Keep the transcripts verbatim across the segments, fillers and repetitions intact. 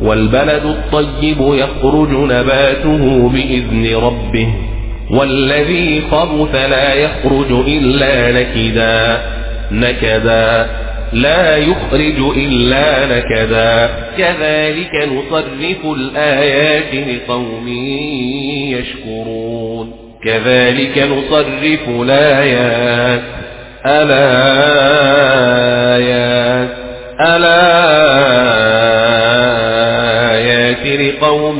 والبلد الطيب يخرج نباته بإذن ربه والذي خبث لا يخرج إلا نكدا نكدا لا يخرج إلا نكدا كذلك نصرف الآيات لقوم يشكرون كذلك نصرف الآيات الآيات الآيات لقوم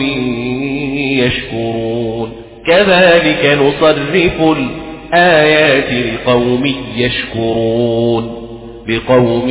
يشكرون كذلك نصرف الآيات لقوم يشكرون بقوم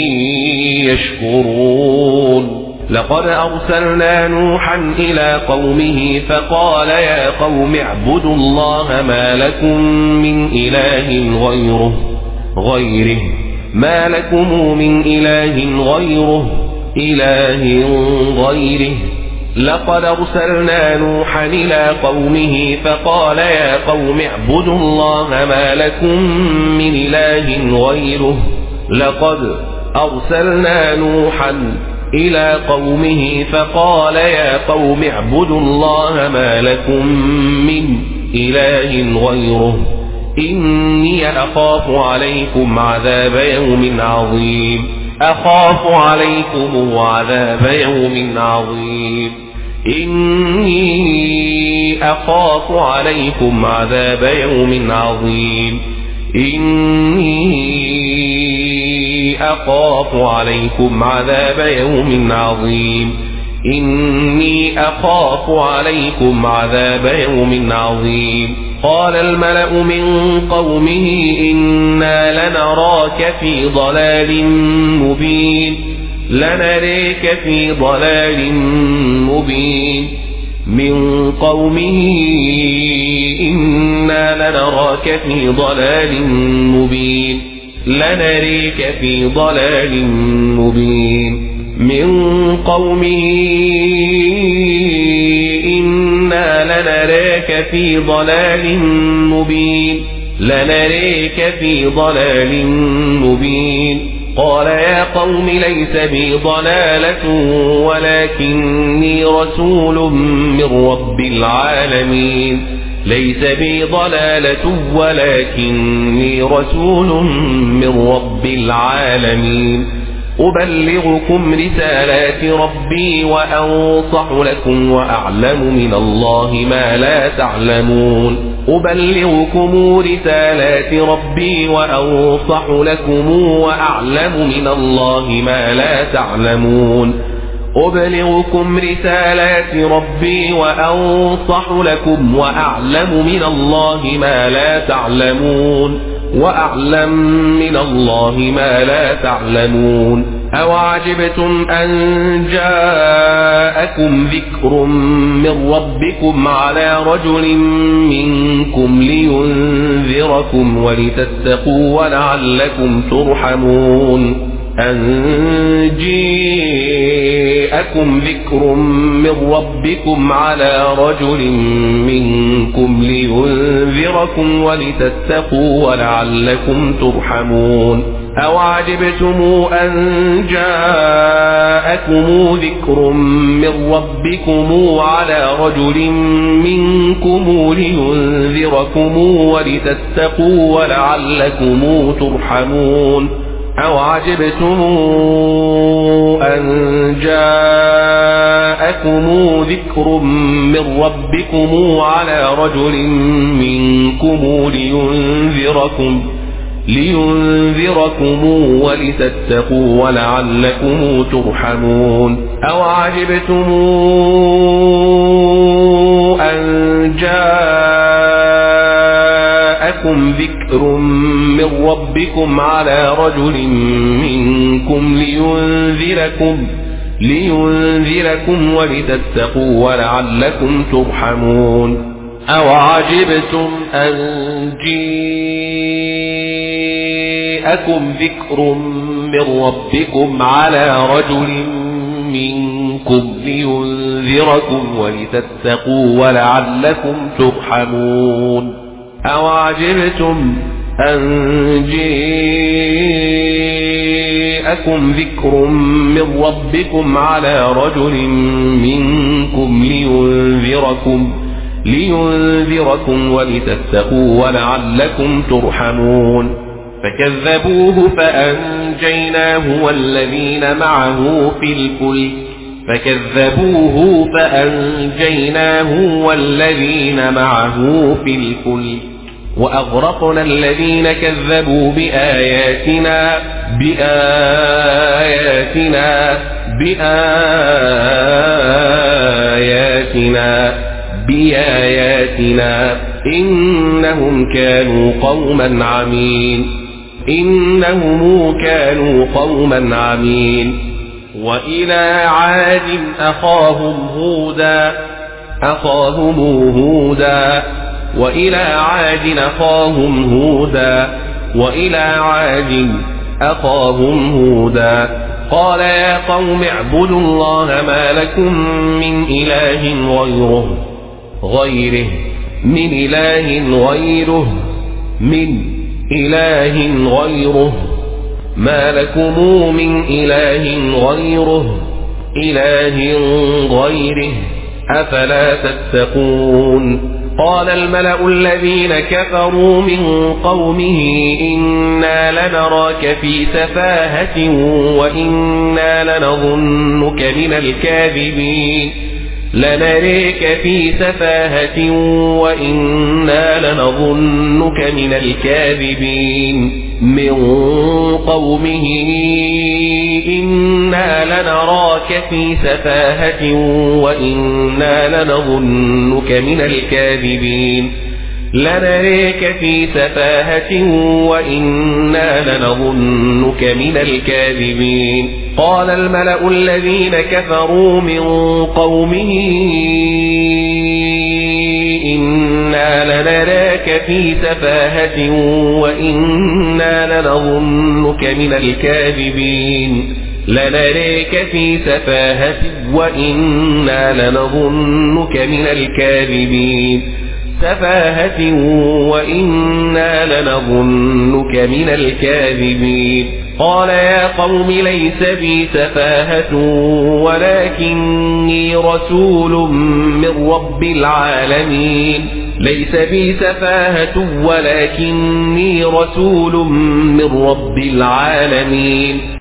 يشكرون لقد أرسلنا نوحا إلى قومه فقال يا قوم اعبدوا الله ما لكم من إله غيره غيره ما لكم من إله غيره إله غيره لقد أرسلنا نوحا إلى قومه فقال يا قوم اعبدوا الله ما لكم من إله غيره لقد أرسلنا نوحا إلى قومه فقال يا قوم اعبدوا الله ما لكم من إله غيره إني أخاف عليكم عذاب يوم عظيم أخاف عليكم عذاب يوم عظيم إني أخاف عليكم عذاب يوم عظيم إني أخاف عليكم عذاب يوم عظيم إني أخاف عليكم عذاب يوم عظيم قال الملأ من قومه إنا لنراك في ضلال مبين لنريك في ضلال مبين من قومه إنا لنراك في ضلال مبين لنريك في ضلال مبين من قومه إنا لنراك في ضلال مبين لنريك في ضلال مبين قال يا قوم ليس بي ضلالة ولكني رسول من رب العالمين ليس بي ضلالة ولكني رسول من رب العالمين أبلغكم رسالات ربي وأنصح لكم وأعلم من الله ما لا تعلمون أبلغكم رسالات ربي وأنصح لكم وأعلم من الله ما لا تعلمون أبلغكم رسالات ربي وأنصح لكم وأعلم من الله ما لا تعلمون وأعلم من الله ما لا تعلمون أوعجبتم أن جاءكم ذكر من ربكم على رجل منكم لينذركم ولتتقوا ولعلكم ترحمون أن جاءكم ذكر من ربكم على رجل منكم لينذركم ولتتقوا ولعلكم ترحمون أوعجبتم أن جاءكم ذكر من ربكم على رجل منكم لينذركم ولتتقوا ولعلكم ترحمون أوعجبتم أن جاءكم ذكر من ربكم على رجل منكم لينذركم لينذركم ولتتقوا ولعلكم ترحمون أوعجبتم أن جاءكم ذكر من ربكم على رجل منكم لينذركم لينذركم ولتتقوا ولعلكم ترحمون أوعجبتم أن جاءكم ذكر من ربكم على رجل منكم لينذركم ولتتقوا ولعلكم ترحمون أوعجبتم أن يأتيكم ذكر من ربكم على رجل منكم لينذركم لينذركم ولتتقوا ولعلكم ترحمون فكذبوه فأنجيناه والذين معه في الفلك فكذبوه فأنجيناه والذين معه في الفلك وأغرقنا الذين كذبوا بآياتنا بآياتنا بآياتنا بآياتنا إنهم كانوا قوما عمين إنهم كانوا قوما عمين وإلى عاد أخاهم هودا أخاهم هودا وإلى عاد أخاهم هودا وإلى عاد أخاهم هودا قال يا قوم اعبدوا الله ما لكم من إله غيره غيره من إله غيره من إله غيره ما لكم من إله غيره إله غيره أفلا تتقون قال الملأ الذين كفروا من قومه إنا لنراك في سفاهة وإنا لنظنك من الكاذبين لنريك في سفاهة وإنا لنظنك من الكاذبين من قومه إنا لنراك في سفاهة وإنا لنظنك من الكاذبين لنريك في سفاهة وإنا لنظنك من الكاذبين قال الملأ الذين كفروا من قومه إنا لنراك في سفاهة وإنا لنظنك من الكاذبين لنريك في سفاهة وإنا لنظنك من الكاذبين سفاهة وإنا لنظنك من الكاذبين قال يا قوم ليس بي سفاهة ولكني رسول من رب العالمين ليس بي سفاهة ولكني رسول من رب العالمين